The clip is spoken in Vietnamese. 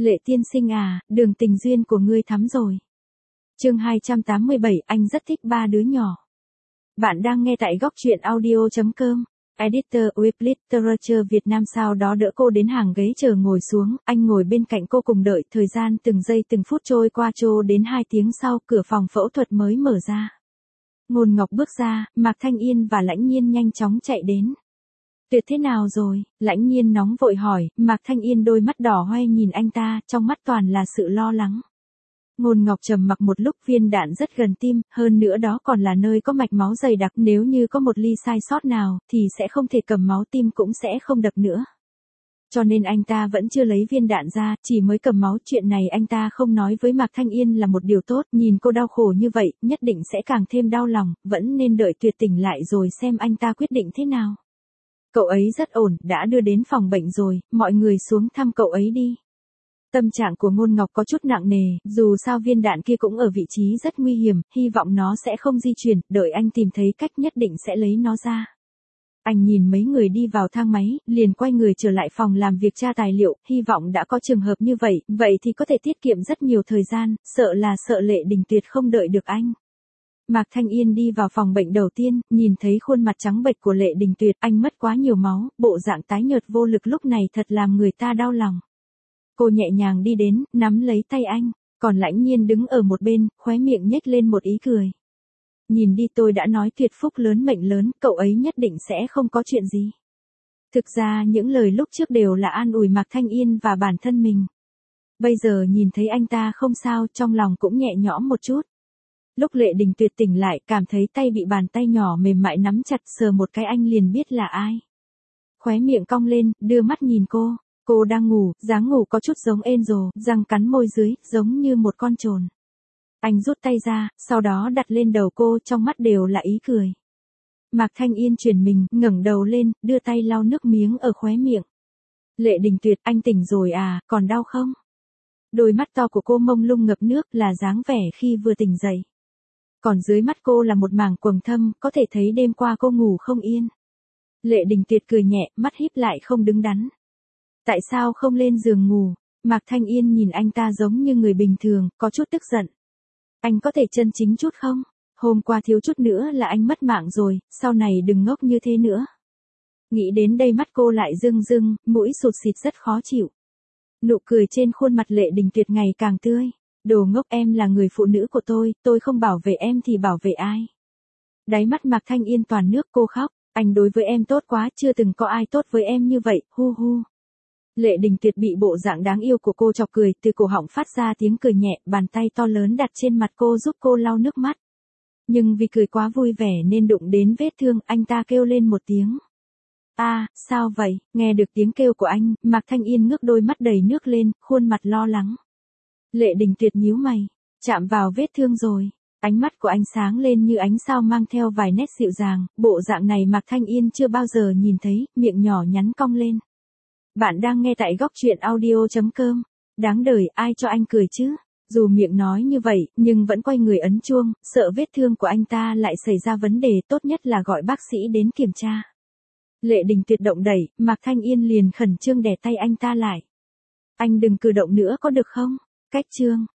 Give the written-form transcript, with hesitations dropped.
Lệ tiên sinh à, đường tình duyên của ngươi thắm rồi. Chương 287, anh rất thích ba đứa nhỏ. Bạn đang nghe tại góc truyện audio.com. Editor with Literature Việt Nam sau đó đỡ cô đến hàng ghế chờ ngồi xuống, anh ngồi bên cạnh cô cùng đợi, thời gian từng giây từng phút trôi qua cho đến 2 tiếng sau, cửa phòng phẫu thuật mới mở ra. Ngôn Ngọc bước ra, Mạc Thanh Yên và Lãnh Nhiên nhanh chóng chạy đến. Tuyệt thế nào rồi? Lãnh Nhiên nóng vội hỏi, Mạc Thanh Yên đôi mắt đỏ hoe nhìn anh ta, trong mắt toàn là sự lo lắng. Ngôn Ngọc trầm mặc một lúc, viên đạn rất gần tim, hơn nữa đó còn là nơi có mạch máu dày đặc, nếu như có một ly sai sót nào, thì sẽ không thể cầm máu, tim cũng sẽ không đập nữa. Cho nên anh ta vẫn chưa lấy viên đạn ra, chỉ mới cầm máu. Chuyện này anh ta không nói với Mạc Thanh Yên là một điều tốt, nhìn cô đau khổ như vậy, nhất định sẽ càng thêm đau lòng, vẫn nên đợi tuyệt tỉnh lại rồi xem anh ta quyết định thế nào. Cậu ấy rất ổn, đã đưa đến phòng bệnh rồi, mọi người xuống thăm cậu ấy đi. Tâm trạng của Ngôn Ngọc có chút nặng nề, dù sao viên đạn kia cũng ở vị trí rất nguy hiểm, hy vọng nó sẽ không di chuyển, đợi anh tìm thấy cách nhất định sẽ lấy nó ra. Anh nhìn mấy người đi vào thang máy, liền quay người trở lại phòng làm việc tra tài liệu, hy vọng đã có trường hợp như vậy, vậy thì có thể tiết kiệm rất nhiều thời gian, sợ Lệ Đình Tuyệt không đợi được anh. Mạc Thanh Yên đi vào phòng bệnh đầu tiên, nhìn thấy khuôn mặt trắng bệch của Lệ Đình Tuyệt, anh mất quá nhiều máu, bộ dạng tái nhợt vô lực lúc này thật làm người ta đau lòng. Cô nhẹ nhàng đi đến, nắm lấy tay anh, còn Lãnh Nhiên đứng ở một bên, khóe miệng nhếch lên một ý cười. Nhìn đi, tôi đã nói tuyệt phúc lớn mệnh lớn, cậu ấy nhất định sẽ không có chuyện gì. Thực ra những lời lúc trước đều là an ủi Mạc Thanh Yên và bản thân mình. Bây giờ nhìn thấy anh ta không sao, trong lòng cũng nhẹ nhõm một chút. Lúc Lệ Đình Tuyệt tỉnh lại, cảm thấy tay bị bàn tay nhỏ mềm mại nắm chặt, sờ một cái anh liền biết là ai. Khóe miệng cong lên, đưa mắt nhìn cô. Cô đang ngủ, dáng ngủ có chút giống Angel, răng cắn môi dưới, giống như một con trồn. Anh rút tay ra, sau đó đặt lên đầu cô, trong mắt đều là ý cười. Mạc Thanh Yên chuyển mình, ngẩng đầu lên, đưa tay lau nước miếng ở khóe miệng. Lệ Đình Tuyệt, anh tỉnh rồi à, còn đau không? Đôi mắt to của cô mông lung ngập nước, là dáng vẻ khi vừa tỉnh dậy. Còn dưới mắt cô là một mảng quầng thâm, có thể thấy đêm qua cô ngủ không yên. Lệ Đình Tuyệt cười nhẹ, mắt híp lại không đứng đắn. Tại sao không lên giường ngủ? Mạc Thanh Yên nhìn anh ta giống như người bình thường, có chút tức giận. Anh có thể chân chính chút không? Hôm qua thiếu chút nữa là anh mất mạng rồi, sau này đừng ngốc như thế nữa. Nghĩ đến đây mắt cô lại rưng rưng, mũi sụt sịt rất khó chịu. Nụ cười trên khuôn mặt Lệ Đình Tuyệt ngày càng tươi. Đồ ngốc, em là người phụ nữ của tôi không bảo vệ em thì bảo vệ ai? Đáy mắt Mạc Thanh Yên toàn nước, cô khóc. Anh đối với em tốt quá, chưa từng có ai tốt với em như vậy, hu hu. Lệ Đình Tuyệt bị bộ dạng đáng yêu của cô chọc cười, từ cổ họng phát ra tiếng cười nhẹ, bàn tay to lớn đặt trên mặt cô giúp cô lau nước mắt. Nhưng vì cười quá vui vẻ nên đụng đến vết thương, anh ta kêu lên một tiếng. Sao vậy? Nghe được tiếng kêu của anh, Mạc Thanh Yên ngước đôi mắt đầy nước lên, khuôn mặt lo lắng. Lệ Đình Tuyệt nhíu mày, chạm vào vết thương rồi. Ánh mắt của anh sáng lên như ánh sao mang theo vài nét dịu dàng, bộ dạng này Mạc Thanh Yên chưa bao giờ nhìn thấy, miệng nhỏ nhắn cong lên. Bạn đang nghe tại góc truyện audio.com. Đáng đời, ai cho anh cười chứ? Dù miệng nói như vậy, nhưng vẫn quay người ấn chuông, sợ vết thương của anh ta lại xảy ra vấn đề, tốt nhất là gọi bác sĩ đến kiểm tra. Lệ Đình Tuyệt động đẩy, Mạc Thanh Yên liền khẩn trương đè tay anh ta lại. Anh đừng cử động nữa có được không? Cách trương,